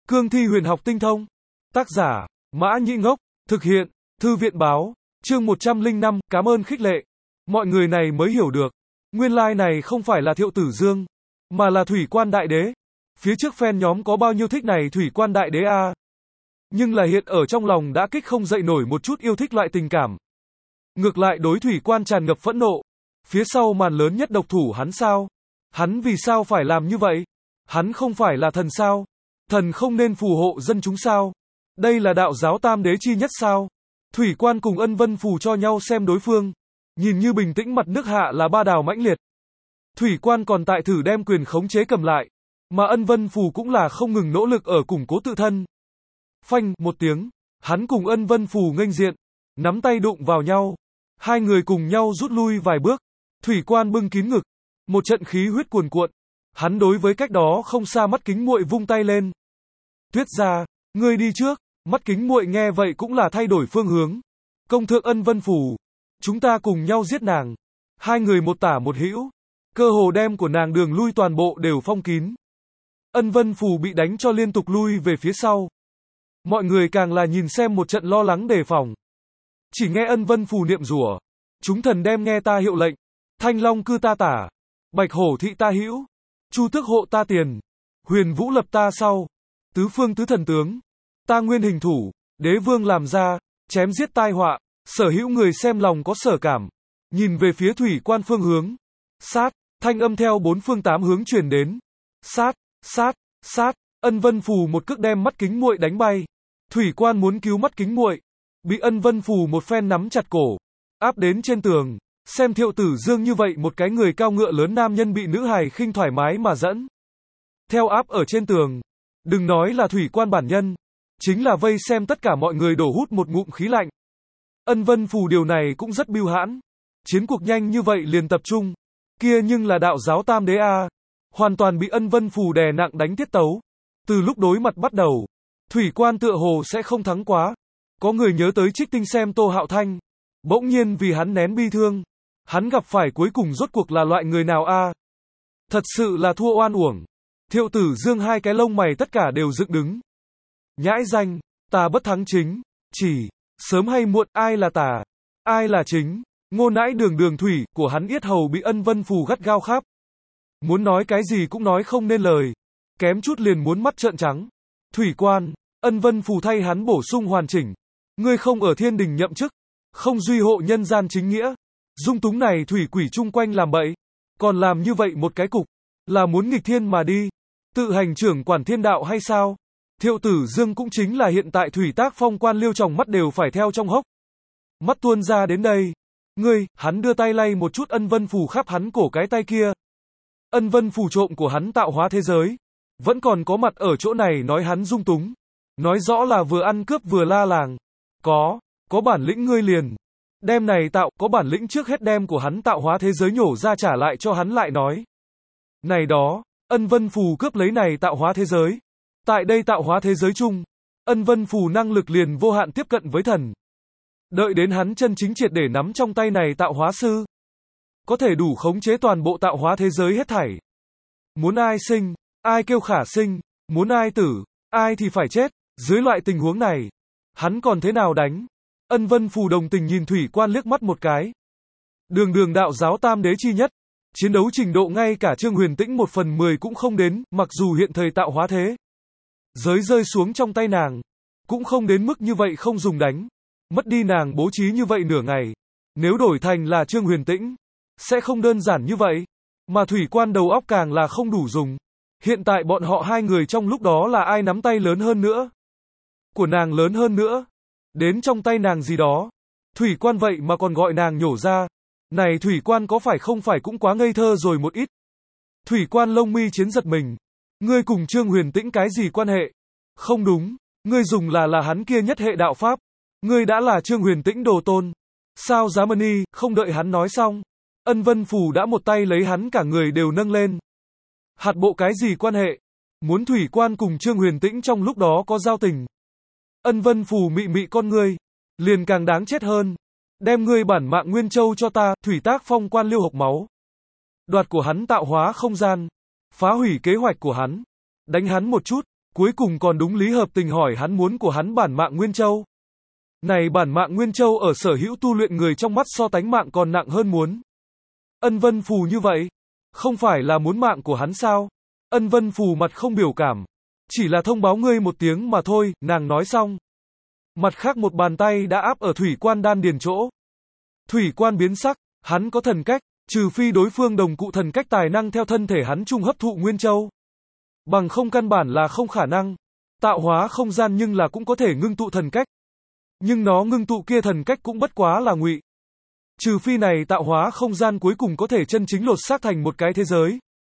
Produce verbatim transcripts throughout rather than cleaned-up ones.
Cương thi huyền học tinh thông. Tác giả, Mã Nhĩ Ngốc. Thực hiện, Thư viện Báo. Chương một trăm lẻ năm, cảm ơn khích lệ. Mọi người này mới hiểu được. Nguyên lai này không phải là Thiệu Tử Dương, mà là Thủy Quan Đại Đế. Phía trước fan nhóm có bao nhiêu thích này Thủy Quan Đại Đế a. Nhưng là hiện ở trong lòng đã kích không dậy nổi một chút yêu thích loại tình cảm. Ngược lại đối Thủy Quan tràn ngập phẫn nộ. Phía sau màn lớn nhất độc thủ hắn sao? Hắn vì sao phải làm như vậy? Hắn không phải là thần sao? Thần không nên phù hộ dân chúng sao? Đây là đạo giáo tam đế chi nhất sao? Thủy Quan cùng Ân Vân Phù cho nhau xem đối phương. Nhìn như bình tĩnh mặt nước hạ là ba đào mãnh liệt. Thủy Quan còn tại thử đem quyền khống chế cầm lại. Mà Ân Vân Phù cũng là không ngừng nỗ lực ở củng cố tự thân. Phanh, một tiếng. Hắn cùng Ân Vân Phù nghênh diện. Nắm tay đụng vào nhau. Hai người cùng nhau rút lui vài bước. Thủy Quan bưng kín ngực. Một trận khí huyết cuồn cuộn. Hắn đối với cách đó không xa Mắt Kính Muội vung tay lên. Tuyết gia, ngươi đi trước. Mắt Kính Muội nghe vậy cũng là thay đổi phương hướng. Công thượng Ân Vân Phù. Chúng ta cùng nhau giết nàng. Hai người một tả một hữu. Cơ hồ đem của nàng đường lui toàn bộ đều phong kín. Ân Vân Phù bị đánh cho liên tục lui về phía sau. Mọi người càng là nhìn xem một trận lo lắng đề phòng. Chỉ nghe Ân Vân Phù niệm rủa. Chúng thần đem nghe ta hiệu lệnh. Thanh Long cư ta tả. Bạch Hổ thị ta hữu. Chu Tước hộ ta tiền. Huyền Vũ lập ta sau. Tứ phương tứ thần tướng. Ta nguyên hình thủ. Đế vương làm ra. Chém giết tai họa. Sở hữu người xem lòng có sở cảm. Nhìn về phía Thủy Quan phương hướng. Sát. Thanh âm theo bốn phương tám hướng truyền đến. Sát. Sát. Sát. Ân Vân Phù một cước đem Mắt Kính Muội đánh bay. Thủy Quan muốn cứu Mắt Kính Muội. Bị Ân Vân Phù một phen nắm chặt cổ. Áp đến trên tường. Xem Thiệu Tử Dương như vậy một cái người cao ngựa lớn nam nhân bị nữ hài khinh thoải mái mà dẫn. Theo áp ở trên tường. Đừng nói là Thủy Quan bản nhân. Chính là vây xem tất cả mọi người đổ hút một ngụm khí lạnh. Ân Vân Phù điều này cũng rất bưu hãn. Chiến cuộc nhanh như vậy liền tập trung. Kia nhưng là đạo giáo tam đế a. Hoàn toàn bị Ân Vân Phù đè nặng đánh tiết tấu. Từ lúc đối mặt bắt đầu. Thủy Quan tựa hồ sẽ không thắng quá. Có người nhớ tới Trích Tinh xem Tô Hạo Thanh. Bỗng nhiên vì hắn nén bi thương. Hắn gặp phải cuối cùng rốt cuộc là loại người nào a? Thật sự là thua oan uổng. Thiệu Tử Dương hai cái lông mày tất cả đều dựng đứng. Nhãi danh, ta bất thắng chính. Chỉ, sớm hay muộn ai là tà, ai là chính. Ngô nãi đường đường thủy của hắn yết hầu bị Ân Vân Phù gắt gao khắp. Muốn nói cái gì cũng nói không nên lời. Kém chút liền muốn mắt trợn trắng. Thủy Quan, Ân Vân Phù thay hắn bổ sung hoàn chỉnh. Ngươi không ở thiên đình nhậm chức. Không duy hộ nhân gian chính nghĩa. Dung túng này thủy quỷ chung quanh làm bậy. Còn làm như vậy một cái cục. Là muốn nghịch thiên mà đi. Tự hành trưởng quản thiên đạo hay sao? Thiệu Tử Dương cũng chính là hiện tại Thủy Tác Phong quan liêu tròng mắt đều phải theo trong hốc. Mắt tuôn ra đến đây. Ngươi, hắn đưa tay lay một chút Ân Vân Phù khắp hắn cổ cái tay kia. Ân Vân Phù trộm của hắn tạo hóa thế giới. Vẫn còn có mặt ở chỗ này nói hắn dung túng. Nói rõ là vừa ăn cướp vừa la làng. Có, có bản lĩnh ngươi liền. Đem này tạo, có bản lĩnh trước hết đem của hắn tạo hóa thế giới nhổ ra trả lại cho hắn lại nói. Này đó, Ân Vân Phù cướp lấy này tạo hóa thế giới. Tại đây tạo hóa thế giới chung, Ân Vân Phù năng lực liền vô hạn tiếp cận với thần. Đợi đến hắn chân chính triệt để nắm trong tay này tạo hóa sư. Có thể đủ khống chế toàn bộ tạo hóa thế giới hết thảy. Muốn ai sinh, ai kêu khả sinh, muốn ai tử, ai thì phải chết. Dưới loại tình huống này, hắn còn thế nào đánh? Ân Vân Phù đồng tình nhìn Thủy Quan liếc mắt một cái. Đường đường đạo giáo tam đế chi nhất. Chiến đấu trình độ ngay cả Trương Huyền Tĩnh một phần mười cũng không đến, mặc dù hiện thời tạo hóa thế giới rơi xuống trong tay nàng. Cũng không đến mức như vậy không dùng đánh. Mất đi nàng bố trí như vậy nửa ngày. Nếu đổi thành là Trương Huyền Tĩnh, sẽ không đơn giản như vậy. Mà Thủy Quan đầu óc càng là không đủ dùng. Hiện tại bọn họ hai người trong lúc đó là ai nắm tay lớn hơn nữa? Của nàng lớn hơn nữa. Đến trong tay nàng gì đó. Thủy Quan vậy mà còn gọi nàng nhổ ra. Này Thủy Quan có phải không phải cũng quá ngây thơ rồi một ít. Thủy Quan lông mi chiến giật mình. Ngươi cùng Trương Huyền Tĩnh cái gì quan hệ? Không đúng. Ngươi dùng là là hắn kia nhất hệ đạo pháp. Ngươi đã là Trương Huyền Tĩnh đồ tôn. Sao giá mani, không đợi hắn nói xong. Ân Vân Phù đã một tay lấy hắn cả người đều nâng lên. Hạt bộ cái gì quan hệ? Muốn Thủy Quan cùng Trương Huyền Tĩnh trong lúc đó có giao tình. Ân Vân Phù mị mị con ngươi. Liền càng đáng chết hơn. Đem ngươi bản mạng Nguyên Châu cho ta, Thủy Tác Phong quan liêu hộc máu. Đoạt của hắn tạo hóa không gian. Phá hủy kế hoạch của hắn. Đánh hắn một chút. cuối cùng còn đúng lý hợp tình hỏi hắn muốn của hắn bản mạng Nguyên Châu. Này bản mạng Nguyên Châu ở sở hữu tu luyện người trong mắt so tánh mạng còn nặng hơn muốn. Ân Vân Phù như vậy, không phải là muốn mạng của hắn sao? Ân Vân Phù mặt không biểu cảm, chỉ là thông báo ngươi một tiếng mà thôi, nàng nói xong. Mặt khác một bàn tay đã áp ở thủy quan đan điền chỗ. Thủy quan biến sắc, hắn có thần cách, trừ phi đối phương đồng cụ thần cách tài năng theo thân thể hắn chung hấp thụ Nguyên Châu. Bằng không căn bản là không khả năng. Tạo hóa không gian nhưng là cũng có thể ngưng tụ thần cách. Nhưng nó ngưng tụ kia thần cách cũng bất quá là ngụy. Trừ phi này tạo hóa không gian cuối cùng có thể chân chính lột xác thành một cái thế giới.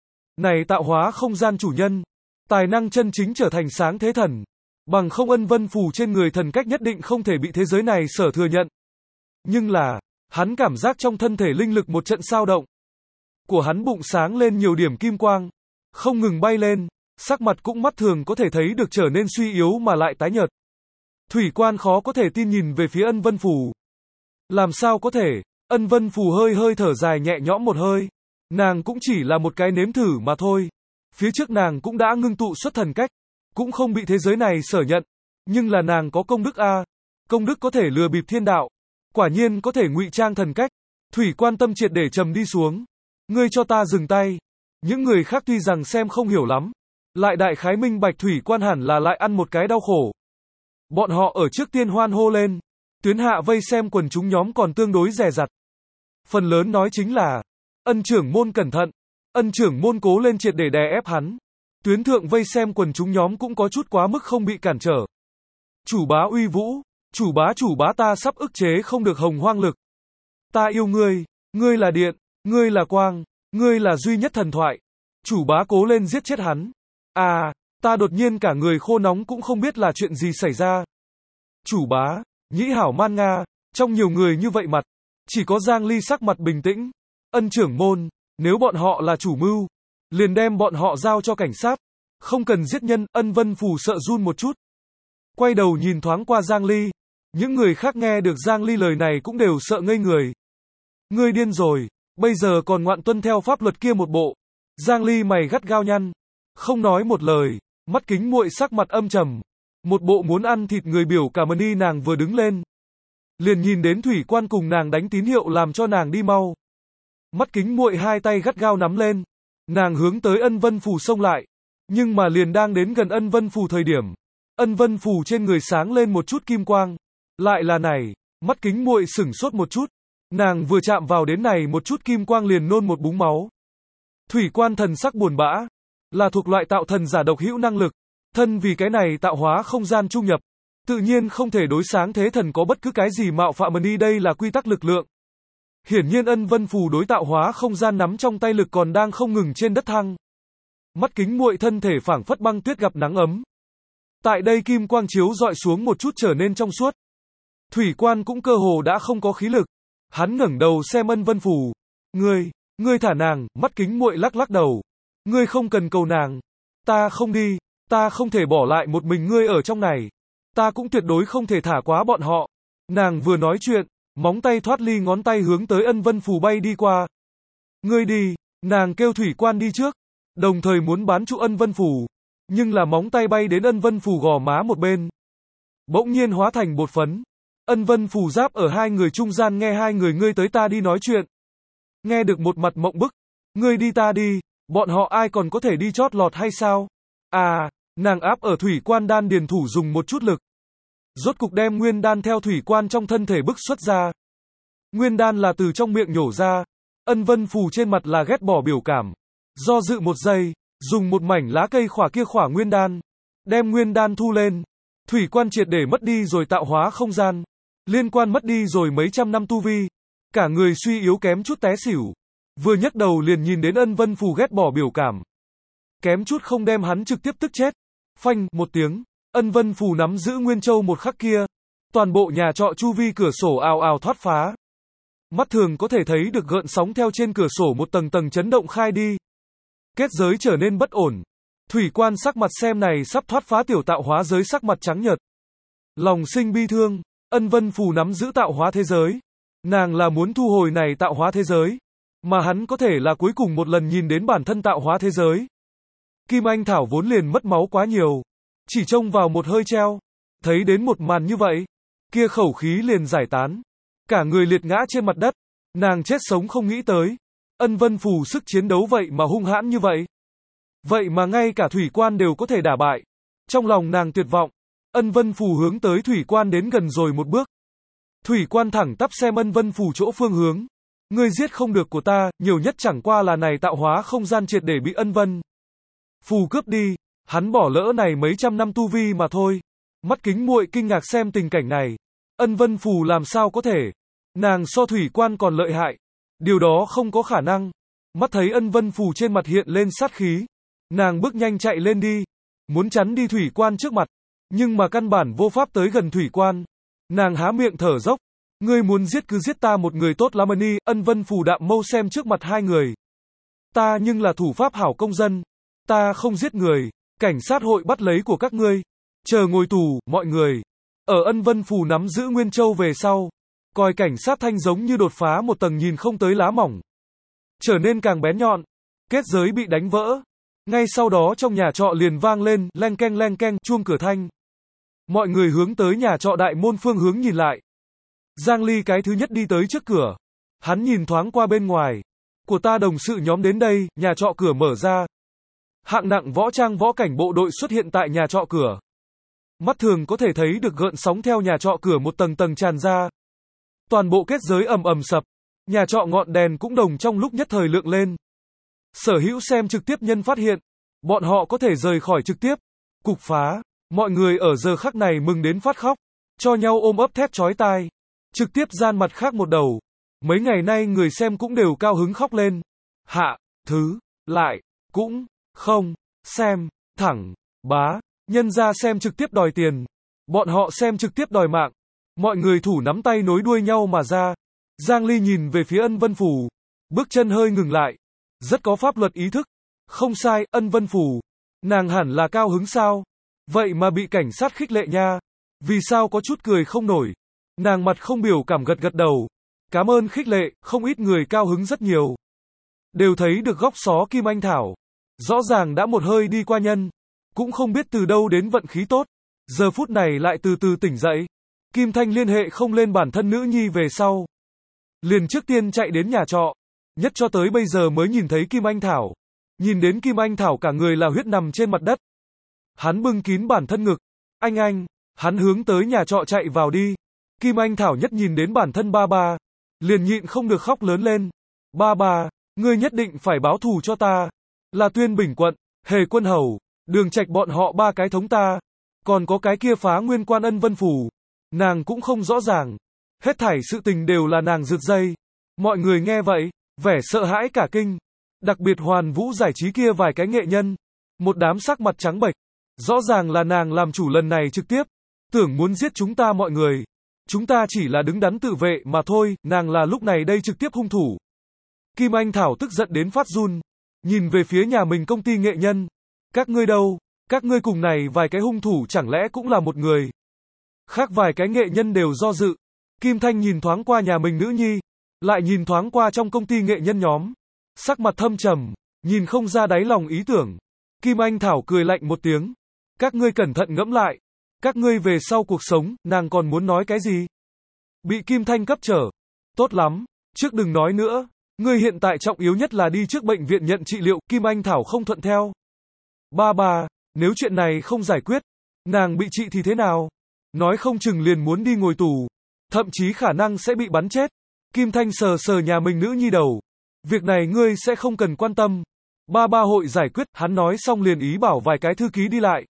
Này tạo hóa không gian chủ nhân, tài năng chân chính trở thành sáng thế thần. Bằng không Ân Vân Phù trên người thần cách nhất định không thể bị thế giới này sở thừa nhận. Nhưng là, hắn cảm giác trong thân thể linh lực một trận sao động. Của hắn bụng sáng lên nhiều điểm kim quang, không ngừng bay lên, sắc mặt cũng mắt thường có thể thấy được trở nên suy yếu mà lại tái nhợt. Thủy quan khó có thể tin nhìn về phía Ân Vân Phù. Làm sao có thể, Ân Vân Phù hơi hơi thở dài nhẹ nhõm một hơi. Nàng cũng chỉ là một cái nếm thử mà thôi. Phía trước nàng cũng đã ngưng tụ xuất thần cách, cũng không bị thế giới này sở nhận. Nhưng là nàng có công đức a, công đức có thể lừa bịp thiên đạo, quả nhiên có thể ngụy trang thần cách. Thủy quan tâm triệt để trầm đi xuống. Ngươi cho ta dừng tay. Những người khác tuy rằng xem không hiểu lắm, lại đại khái minh bạch thủy quan hẳn là lại ăn một cái đau khổ. Bọn họ ở trước tiên hoan hô lên. Tuyến hạ vây xem quần chúng nhóm còn tương đối dè dặt. Phần lớn nói chính là, Ân trưởng môn cẩn thận, Ân trưởng môn cố lên triệt để đè ép hắn. Tuyến thượng vây xem quần chúng nhóm cũng có chút quá mức không bị cản trở. Chủ bá uy vũ, chủ bá chủ bá ta sắp ức chế không được hồng hoang lực. Ta yêu ngươi, ngươi là điện, ngươi là quang, ngươi là duy nhất thần thoại. Chủ bá cố lên giết chết hắn. À, ta đột nhiên cả người khô nóng cũng không biết là chuyện gì xảy ra. Chủ bá, nhĩ hảo man nga, trong nhiều người như vậy mặt, chỉ có Giang Ly sắc mặt bình tĩnh. Ân trưởng môn, nếu bọn họ là chủ mưu, liền đem bọn họ giao cho cảnh sát, không cần giết nhân. Ân Vân Phù sợ run một chút, quay đầu nhìn thoáng qua Giang Ly. Những người khác nghe được Giang Ly lời này cũng đều sợ ngây người. Ngươi điên rồi, bây giờ còn ngoạn tuân theo pháp luật kia một bộ. Giang Ly mày gắt gao nhăn, không nói một lời, mắt kính muội sắc mặt âm trầm, một bộ muốn ăn thịt người biểu cảm đi. Nàng vừa đứng lên, liền nhìn đến thủy quan cùng nàng đánh tín hiệu làm cho nàng đi mau. Mắt kính muội hai tay gắt gao nắm lên, nàng hướng tới Ân Vân Phù xông lại, nhưng mà liền đang đến gần Ân Vân Phù thời điểm, Ân Vân Phù trên người sáng lên một chút kim quang. Lại là này, mắt kính muội sửng sốt một chút, nàng vừa chạm vào đến này một chút kim quang liền nôn một búng máu. Thủy quan thần sắc buồn bã, là thuộc loại tạo thần giả độc hữu năng lực, thân vì cái này tạo hóa không gian trung nhập, tự nhiên không thể đối sáng thế thần có bất cứ cái gì mạo phạm đi, đây là quy tắc lực lượng. Hiển nhiên Ân Vân Phù đối tạo hóa không gian nắm trong tay lực còn đang không ngừng trên đất thăng. Mắt kính muội thân thể phảng phất băng tuyết gặp nắng ấm. Tại đây kim quang chiếu dọi xuống một chút trở nên trong suốt. Thủy quan cũng cơ hồ đã không có khí lực. Hắn ngẩng đầu xem Ân Vân Phù. Ngươi, ngươi thả nàng. Mắt kính muội lắc lắc đầu. Ngươi không cần cầu nàng. Ta không đi, ta không thể bỏ lại một mình ngươi ở trong này. Ta cũng tuyệt đối không thể thả quá bọn họ. Nàng vừa nói chuyện, móng tay thoát ly ngón tay hướng tới Ân Vân Phù bay đi qua. Ngươi đi, nàng kêu thủy quan đi trước, đồng thời muốn bán trụ Ân Vân Phù, nhưng là móng tay bay đến Ân Vân Phù gò má một bên, bỗng nhiên hóa thành bột phấn. Ân Vân Phù giáp ở hai người trung gian nghe hai người ngươi tới ta đi nói chuyện. Nghe được một mặt mộng bức, ngươi đi ta đi, bọn họ ai còn có thể đi chót lọt hay sao? À, nàng áp ở thủy quan đan điền thủ dùng một chút lực. Rốt cục đem nguyên đan theo thủy quan trong thân thể bức xuất ra. Nguyên đan là từ trong miệng nhổ ra. Ân Vân Phù trên mặt là ghét bỏ biểu cảm. Do dự một giây, dùng một mảnh lá cây khỏa kia khỏa nguyên đan. Đem nguyên đan thu lên. Thủy quan triệt để mất đi rồi tạo hóa không gian. Liên quan mất đi rồi mấy trăm năm tu vi. Cả người suy yếu kém chút té xỉu. Vừa nhấc đầu liền nhìn đến Ân Vân Phù ghét bỏ biểu cảm. Kém chút không đem hắn trực tiếp tức chết. Phanh, một tiếng. Ân Vân Phù nắm giữ Nguyên Châu một khắc kia. Toàn bộ nhà trọ chu vi cửa sổ ào ào thoát phá. Mắt thường có thể thấy được gợn sóng theo trên cửa sổ một tầng tầng chấn động khai đi. Kết giới trở nên bất ổn. Thủy quan sắc mặt xem này sắp thoát phá tiểu tạo hóa giới sắc mặt trắng nhợt. Lòng sinh bi thương. Ân Vân Phù nắm giữ tạo hóa thế giới. Nàng là muốn thu hồi này tạo hóa thế giới. Mà hắn có thể là cuối cùng một lần nhìn đến bản thân tạo hóa thế giới. Kim Anh Thảo vốn liền mất máu quá nhiều. chỉ trông vào một hơi treo. Thấy đến một màn như vậy, kia khẩu khí liền giải tán. Cả người liệt ngã trên mặt đất. Nàng chết sống không nghĩ tới. Ân Vân Phù sức chiến đấu vậy mà hung hãn như vậy. Vậy mà ngay cả thủy quan đều có thể đả bại. Trong lòng nàng tuyệt vọng. Ân Vân Phù hướng tới thủy quan đến gần rồi một bước. Thủy quan thẳng tắp xem Ân Vân Phù chỗ phương hướng. Ngươi giết không được của ta, nhiều nhất chẳng qua là này tạo hóa không gian triệt để bị Ân Vân Phù cướp đi. Hắn bỏ lỡ này mấy trăm năm tu vi mà thôi. Mắt kính muội kinh ngạc xem tình cảnh này. Ân Vân Phù làm sao có thể? Nàng so thủy quan còn lợi hại. Điều đó không có khả năng. Mắt thấy Ân Vân Phù trên mặt hiện lên sát khí. Nàng bước nhanh chạy lên đi. Muốn chắn đi thủy quan trước mặt. Nhưng mà căn bản vô pháp tới gần thủy quan. Nàng há miệng thở dốc. Ngươi muốn giết cứ giết ta một người tốt lắm đi. Ân Vân Phù đạm mâu xem trước mặt hai người. Ta nhưng là thủ pháp hảo công dân. Ta không giết người. Cảnh sát hội bắt lấy của các ngươi. Chờ ngồi tù, mọi người. Ở Ân Vân Phù nắm giữ Nguyên Châu về sau. Coi cảnh sát thanh giống như đột phá một tầng nhìn không tới lá mỏng. Trở nên càng bén nhọn. Kết giới bị đánh vỡ. Ngay sau đó trong nhà trọ liền vang lên, leng keng leng keng, chuông cửa thanh. Mọi người hướng tới nhà trọ đại môn phương hướng nhìn lại. Giang Ly cái thứ nhất đi tới trước cửa. Hắn nhìn thoáng qua bên ngoài. Của ta đồng sự nhóm đến đây, nhà trọ cửa mở ra. Hạng nặng võ trang võ cảnh bộ đội xuất hiện tại nhà trọ cửa. Mắt thường có thể thấy được gợn sóng theo nhà trọ cửa một tầng tầng tràn ra. Toàn bộ kết giới ầm ầm sập. Nhà trọ ngọn đèn cũng đồng trong lúc nhất thời lượng lên. Sở hữu xem trực tiếp nhân phát hiện. Bọn họ có thể rời khỏi trực tiếp. Cục phá. Mọi người ở giờ khắc này mừng đến phát khóc. Cho nhau ôm ấp thét chói tai. Trực tiếp gian mặt khác một đầu. Mấy ngày nay người xem cũng đều cao hứng khóc lên. Hạ. Thứ. Lại. Cũng. Không. Xem. Thẳng. Bá. Nhân ra xem trực tiếp đòi tiền. Bọn họ xem trực tiếp đòi mạng. Mọi người thủ nắm tay nối đuôi nhau mà ra. Giang Ly nhìn về phía Ân Vân Phù. Bước chân hơi ngừng lại. Rất có pháp luật ý thức. Không sai, Ân Vân Phù. Nàng hẳn là cao hứng sao? Vậy mà bị cảnh sát khích lệ nha. Vì sao có chút cười không nổi? Nàng mặt không biểu cảm gật gật đầu. Cảm ơn khích lệ, không ít người cao hứng rất nhiều. Đều thấy được góc xó Kim Anh Thảo. Rõ ràng đã một hơi đi qua nhân. Cũng không biết từ đâu đến vận khí tốt. Giờ phút này lại từ từ tỉnh dậy. Kim Thanh liên hệ không lên bản thân nữ nhi về sau. Liền trước tiên chạy đến nhà trọ. Nhất cho tới bây giờ mới nhìn thấy Kim Anh Thảo. Nhìn đến Kim Anh Thảo cả người là huyết nằm trên mặt đất. Hắn bưng kín bản thân ngực. Anh anh. Hắn hướng tới nhà trọ chạy vào đi. Kim Anh Thảo nhất nhìn đến bản thân ba ba. Liền nhịn không được khóc lớn lên. Ba ba, ngươi nhất định phải báo thù cho ta. Là Tuyên Bình quận, Hề Quân Hầu, Đường Trạch bọn họ ba cái thống ta. Còn có cái kia phá nguyên quan Ân Vân Phù. Nàng cũng không rõ ràng. Hết thảy sự tình đều là nàng rượt dây. Mọi người nghe vậy, vẻ sợ hãi cả kinh. Đặc biệt Hoàn Vũ giải trí kia vài cái nghệ nhân. Một đám sắc mặt trắng bệch. Rõ ràng là nàng làm chủ lần này trực tiếp. Tưởng muốn giết chúng ta mọi người. Chúng ta chỉ là đứng đắn tự vệ mà thôi, nàng là lúc này đây trực tiếp hung thủ. Kim Anh Thảo tức giận đến phát run. Nhìn về phía nhà mình công ty nghệ nhân. Các ngươi đâu? Các ngươi cùng này vài cái hung thủ chẳng lẽ cũng là một người? Khác vài cái nghệ nhân đều do dự. Kim Thanh nhìn thoáng qua nhà mình nữ nhi. Lại nhìn thoáng qua trong công ty nghệ nhân nhóm. Sắc mặt thâm trầm. Nhìn không ra đáy lòng ý tưởng. Kim Anh Thảo cười lạnh một tiếng. Các ngươi cẩn thận ngẫm lại. Các ngươi về sau cuộc sống, nàng còn muốn nói cái gì? Bị Kim Thanh cấp trở. Tốt lắm. Trước đừng nói nữa. Ngươi hiện tại trọng yếu nhất là đi trước bệnh viện nhận trị liệu. Kim Anh Thảo không thuận theo. Ba ba, nếu chuyện này không giải quyết, nàng bị trị thì thế nào? Nói không chừng liền muốn đi ngồi tù. Thậm chí khả năng sẽ bị bắn chết. Kim Thanh sờ sờ nhà mình nữ nhi đầu. Việc này ngươi sẽ không cần quan tâm. Ba ba hội giải quyết. Hắn nói xong liền ý bảo vài cái thư ký đi lại.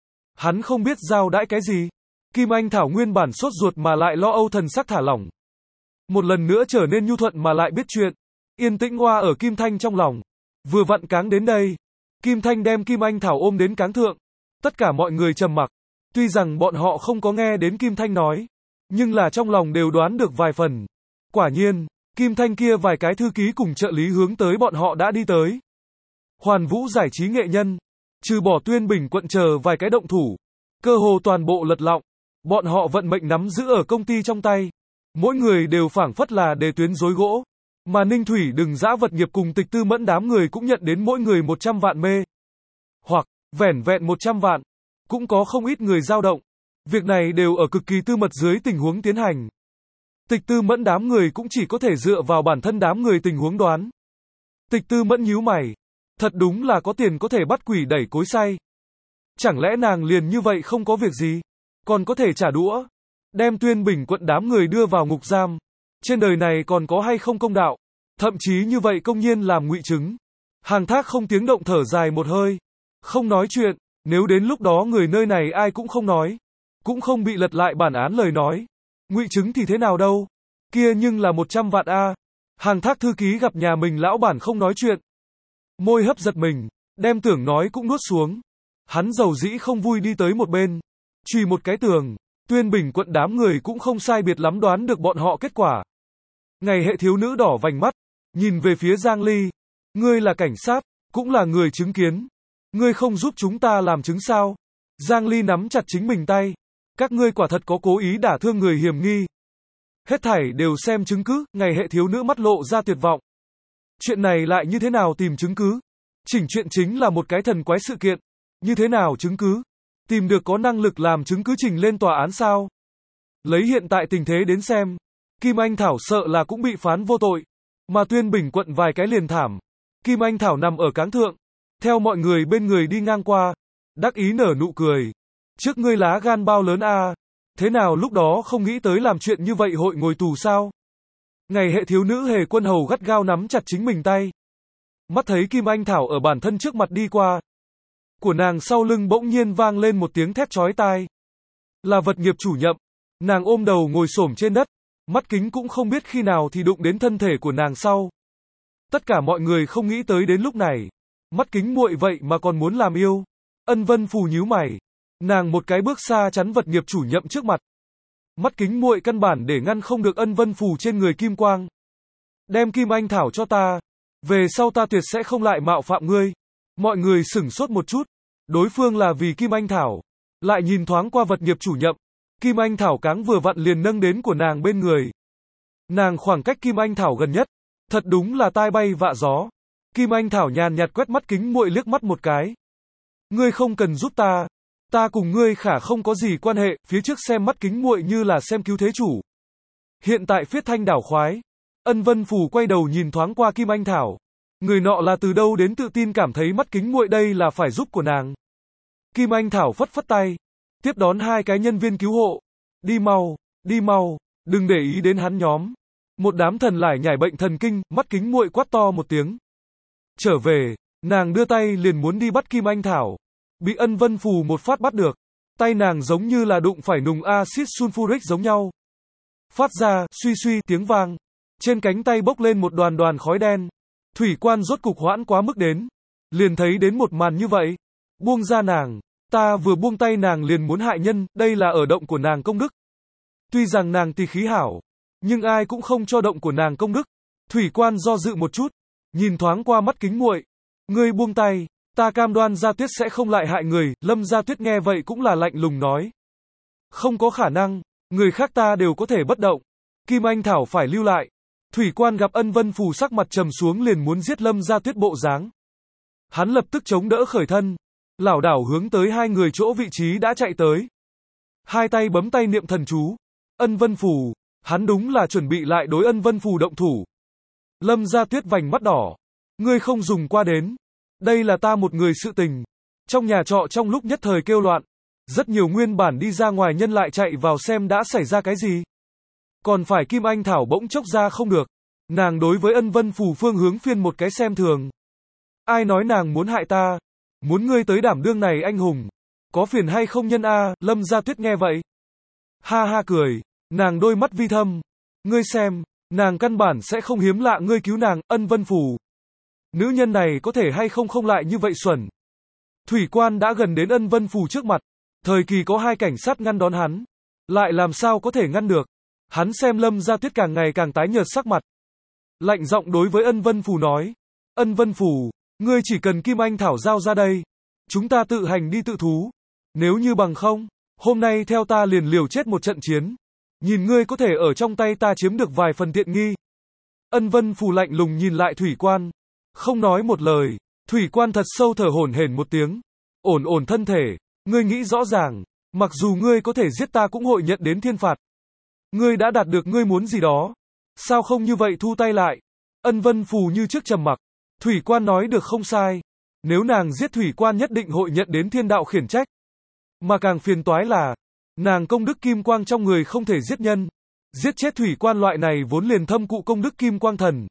Hắn không biết giao đãi cái gì. Kim Anh Thảo nguyên bản sốt ruột mà lại lo âu thần sắc thả lỏng. Một lần nữa trở nên nhu thuận mà lại biết chuyện. Yên tĩnh hoa ở Kim Thanh trong lòng. Vừa vặn cáng đến đây. Kim Thanh đem Kim Anh Thảo ôm đến cáng thượng. Tất cả mọi người trầm mặc. Tuy rằng bọn họ không có nghe đến Kim Thanh nói. Nhưng là trong lòng đều đoán được vài phần. Quả nhiên, Kim Thanh kia vài cái thư ký cùng trợ lý hướng tới bọn họ đã đi tới. Hoàn Vũ giải trí nghệ nhân. Trừ bỏ Tuyên Bình quận chờ vài cái động thủ. Cơ hồ toàn bộ lật lọng. Bọn họ vận mệnh nắm giữ ở công ty trong tay. Mỗi người đều phảng phất là đề tuyến rối gỗ. Mà Ninh Thủy Đừng Dã Vật Nghiệp cùng Tịch Tư Mẫn đám người cũng nhận đến mỗi người một trăm vạn mê. Hoặc, vẻn vẹn một trăm vạn. cũng có không ít người dao động. Việc này đều ở cực kỳ tư mật dưới tình huống tiến hành. Tịch Tư Mẫn đám người cũng chỉ có thể dựa vào bản thân đám người tình huống đoán. Tịch Tư Mẫn nhíu mày. Thật đúng là có tiền có thể bắt quỷ đẩy cối xay. Chẳng lẽ nàng liền như vậy không có việc gì? Còn có thể trả đũa? Đem Tuyên Bình quận đám người đưa vào ngục giam. Trên đời này còn có hay không công đạo? Thậm chí như vậy công nhiên làm ngụy chứng. Hàng Thác không tiếng động thở dài một hơi. Không nói chuyện, nếu đến lúc đó người nơi này ai cũng không nói. Cũng không bị lật lại bản án lời nói. Ngụy chứng thì thế nào đâu? Kia nhưng là một trăm vạn a. Hàng Thác thư ký gặp nhà mình lão bản không nói chuyện. Môi hấp giật mình, đem tưởng nói cũng nuốt xuống. Hắn dầu dĩ không vui đi tới một bên. Chùy một cái tường, Tuyên Bình quận đám người cũng không sai biệt lắm đoán được bọn họ kết quả. Ngày hệ thiếu nữ đỏ vành mắt, nhìn về phía Giang Ly. Ngươi là cảnh sát, cũng là người chứng kiến. Ngươi không giúp chúng ta làm chứng sao? Giang Ly nắm chặt chính mình tay. Các ngươi quả thật có cố ý đả thương người hiểm nghi. Hết thảy đều xem chứng cứ, ngày hệ thiếu nữ mắt lộ ra tuyệt vọng. Chuyện này lại như thế nào tìm chứng cứ? Chỉnh chuyện chính là một cái thần quái sự kiện. Như thế nào chứng cứ? Tìm được có năng lực làm chứng cứ trình lên tòa án sao? Lấy hiện tại tình thế đến xem, Kim Anh Thảo sợ là cũng bị phán vô tội. Mà Tuyên Bình quận vài cái liền thảm. Kim Anh Thảo nằm ở cáng thượng. Theo mọi người bên người đi ngang qua. Đắc ý nở nụ cười. Trước ngươi lá gan bao lớn a à? Thế nào lúc đó không nghĩ tới làm chuyện như vậy hội ngồi tù sao? Ngày hệ thiếu nữ Hề Quân Hầu gắt gao nắm chặt chính mình tay. Mắt thấy Kim Anh Thảo ở bản thân trước mặt đi qua. Của nàng sau lưng bỗng nhiên vang lên một tiếng thét chói tai. Là vật nghiệp chủ nhậm. Nàng ôm đầu ngồi xổm trên đất. Mắt kính cũng không biết khi nào thì đụng đến thân thể của nàng sau. Tất cả mọi người không nghĩ tới đến lúc này. Mắt kính muội vậy mà còn muốn làm yêu. Ân Vân Phù nhíu mày. Nàng một cái bước xa chắn vật nghiệp chủ nhậm trước mặt. Mắt kính muội căn bản để ngăn không được Ân Vân Phù trên người kim quang. Đem Kim Anh Thảo cho ta. Về sau ta tuyệt sẽ không lại mạo phạm ngươi. Mọi người sửng sốt một chút. Đối phương là vì Kim Anh Thảo. Lại nhìn thoáng qua vật nghiệp chủ nhậm. Kim Anh Thảo cáng vừa vặn liền nâng đến của nàng bên người. Nàng khoảng cách Kim Anh Thảo gần nhất. Thật đúng là tai bay vạ gió. Kim Anh Thảo nhàn nhạt quét mắt kính muội liếc mắt một cái. Ngươi không cần giúp ta. Ta cùng ngươi khả không có gì quan hệ, phía trước xem mắt kính muội như là xem cứu thế chủ. Hiện tại phiết thanh đảo khoái. Ân Vân Phù quay đầu nhìn thoáng qua Kim Anh Thảo. Người nọ là từ đâu đến tự tin cảm thấy mắt kính muội đây là phải giúp của nàng. Kim Anh Thảo phất phất tay. Tiếp đón hai cái nhân viên cứu hộ. Đi mau, đi mau, đừng để ý đến hắn nhóm. Một đám thần lải nhải bệnh thần kinh, mắt kính muội quát to một tiếng. Trở về, nàng đưa tay liền muốn đi bắt Kim Anh Thảo. Bị Ân Vân Phù một phát bắt được. Tay nàng giống như là đụng phải nùng axit sulfuric giống nhau. Phát ra, suy suy tiếng vang. Trên cánh tay bốc lên một đoàn đoàn khói đen. Thủy quan rốt cục hoãn quá mức đến. Liền thấy đến một màn như vậy. Buông ra nàng. Ta vừa buông tay nàng liền muốn hại nhân, đây là ở động của nàng công đức. Tuy rằng nàng tỳ khí hảo. Nhưng ai cũng không cho động của nàng công đức. Thủy quan do dự một chút. Nhìn thoáng qua mắt kính muội. Ngươi buông tay. Ta cam đoan Gia Tuyết sẽ không lại hại người. Lâm Gia Tuyết nghe vậy cũng là lạnh lùng nói. Không có khả năng. Người khác ta đều có thể bất động. Kim Anh Thảo phải lưu lại. Thủy quan gặp Ân Vân Phù sắc mặt trầm xuống liền muốn giết Lâm Gia Tuyết bộ dáng. Hắn lập tức chống đỡ khởi thân. Lảo đảo hướng tới hai người chỗ vị trí đã chạy tới. Hai tay bấm tay niệm thần chú. Ân Vân Phù. Hắn đúng là chuẩn bị lại đối Ân Vân Phù động thủ. Lâm Gia Tuyết vành mắt đỏ. Ngươi không dùng qua đến. Đây là ta một người sự tình. Trong nhà trọ trong lúc nhất thời kêu loạn. Rất nhiều nguyên bản đi ra ngoài nhân lại chạy vào xem đã xảy ra cái gì. Còn phải Kim Anh Thảo bỗng chốc ra không được. Nàng đối với Ân Vân Phù phương hướng phiên một cái xem thường. Ai nói nàng muốn hại ta? Muốn ngươi tới đảm đương này anh hùng. Có phiền hay không nhân a? Lâm Gia Tuyết nghe vậy. Ha ha cười. Nàng đôi mắt vi thâm. Ngươi xem. Nàng căn bản sẽ không hiếm lạ ngươi cứu nàng, Ân Vân Phù. Nữ nhân này có thể hay không không lại như vậy xuẩn. Thủy quan đã gần đến Ân Vân Phù trước mặt. Thời kỳ có hai cảnh sát ngăn đón hắn. Lại làm sao có thể ngăn được. Hắn xem Lâm Gia Tuyết càng ngày càng tái nhợt sắc mặt. Lạnh giọng đối với Ân Vân Phù nói. Ân Vân Phù, ngươi chỉ cần Kim Anh Thảo giao ra đây. Chúng ta tự hành đi tự thú. Nếu như bằng không, hôm nay theo ta liền liều chết một trận chiến. Nhìn ngươi có thể ở trong tay ta chiếm được vài phần tiện nghi. Ân Vân Phù lạnh lùng nhìn lại Thủy quan. Không nói một lời. Thủy quan thật sâu thở hổn hển một tiếng. Ổn ổn thân thể. Ngươi nghĩ rõ ràng, mặc dù ngươi có thể giết ta cũng hội nhận đến thiên phạt. Ngươi đã đạt được ngươi muốn gì đó. Sao không như vậy thu tay lại? Ân Vân Phù như trước trầm mặc. Thủy Quan nói được không sai. Nếu nàng giết Thủy Quan nhất định hội nhận đến thiên đạo khiển trách. Mà càng phiền toái là, nàng công đức kim quang trong người không thể giết nhân. Giết chết Thủy Quan loại này vốn liền thâm cụ công đức kim quang thần.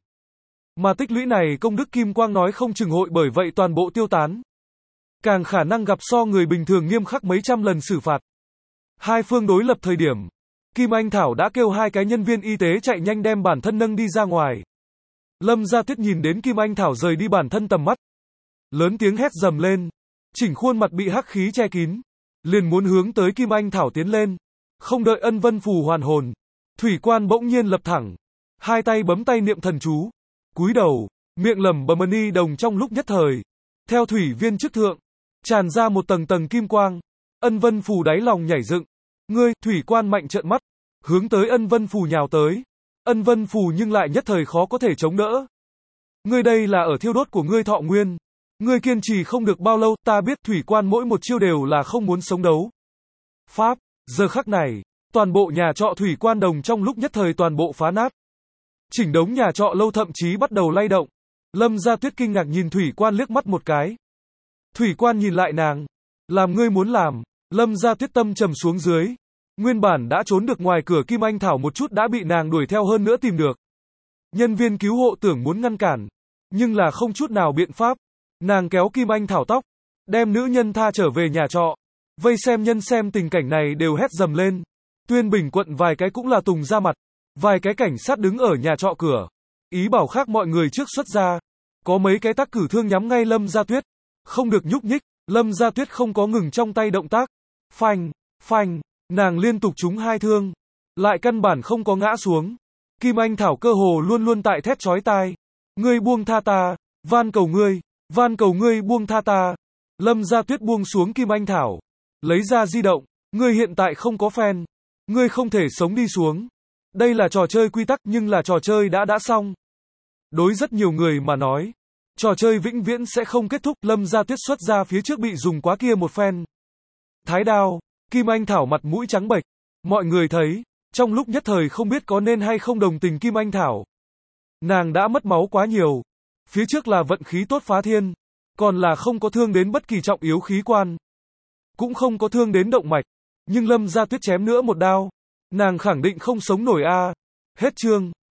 Mà tích lũy này công đức kim quang nói không chừng hội bởi vậy toàn bộ tiêu tán. Càng khả năng gặp so người bình thường nghiêm khắc mấy trăm lần xử phạt. Hai phương đối lập thời điểm, Kim Anh Thảo đã kêu hai cái nhân viên y tế chạy nhanh đem bản thân nâng đi ra ngoài. Lâm Gia Tuyết nhìn đến Kim Anh Thảo rời đi bản thân tầm mắt. Lớn tiếng hét dầm lên. Chỉnh khuôn mặt bị hắc khí che kín. Liền muốn hướng tới Kim Anh Thảo tiến lên. Không đợi Ân Vân Phù hoàn hồn. Thủy Quan bỗng nhiên lập thẳng. Hai tay bấm tay niệm thần chú. Cúi đầu, miệng lẩm bẩm ni đồng trong lúc nhất thời. Theo thủy viên chức thượng, tràn ra một tầng tầng kim quang. Ân Vân Phù đáy lòng nhảy dựng. Ngươi, Thủy Quan mạnh trợn mắt. Hướng tới Ân Vân Phù nhào tới. Ân Vân Phù nhưng lại nhất thời khó có thể chống đỡ. Ngươi đây là ở thiêu đốt của ngươi thọ nguyên. Ngươi kiên trì không được bao lâu, ta biết Thủy Quan mỗi một chiêu đều là không muốn sống đấu. Pháp, giờ khắc này, toàn bộ nhà trọ Thủy Quan đồng trong lúc nhất thời toàn bộ phá nát. Chỉnh đống nhà trọ lâu thậm chí bắt đầu lay động. Lâm Gia Tuyết kinh ngạc nhìn Thủy Quan liếc mắt một cái. Thủy Quan nhìn lại nàng. Làm ngươi muốn làm. Lâm Gia Tuyết tâm trầm xuống dưới. Nguyên bản đã trốn được ngoài cửa Kim Anh Thảo một chút đã bị nàng đuổi theo hơn nữa tìm được. Nhân viên cứu hộ tưởng muốn ngăn cản. Nhưng là không chút nào biện pháp. Nàng kéo Kim Anh Thảo tóc. Đem nữ nhân tha trở về nhà trọ. Vây xem nhân xem tình cảnh này đều hét dầm lên. Tuyên Bình quận vài cái cũng là tùng ra mặt. Vài cái cảnh sát đứng ở nhà trọ cửa. Ý bảo khác mọi người trước xuất ra. Có mấy cái tác cử thương nhắm ngay Lâm Gia Tuyết. Không được nhúc nhích. Lâm Gia Tuyết không có ngừng trong tay động tác. Phanh, phanh. Nàng liên tục trúng hai thương. Lại căn bản không có ngã xuống. Kim Anh Thảo cơ hồ luôn luôn tại thét chói tai. Ngươi buông tha ta. Van cầu ngươi. Van cầu ngươi buông tha ta. Lâm Gia Tuyết buông xuống Kim Anh Thảo. Lấy ra di động. Ngươi hiện tại không có fan. Ngươi không thể sống đi xuống. Đây là trò chơi quy tắc nhưng là trò chơi đã đã xong. Đối rất nhiều người mà nói, trò chơi vĩnh viễn sẽ không kết thúc. Lâm Gia Tuyết xuất ra phía trước bị dùng quá kia một phen. Thái đao, Kim Anh Thảo mặt mũi trắng bệch. Mọi người thấy, trong lúc nhất thời không biết có nên hay không đồng tình Kim Anh Thảo. Nàng đã mất máu quá nhiều. Phía trước là vận khí tốt phá thiên. Còn là không có thương đến bất kỳ trọng yếu khí quan. Cũng không có thương đến động mạch. Nhưng Lâm Gia Tuyết chém nữa một đao. Nàng khẳng định không sống nổi a. À. Hết chương.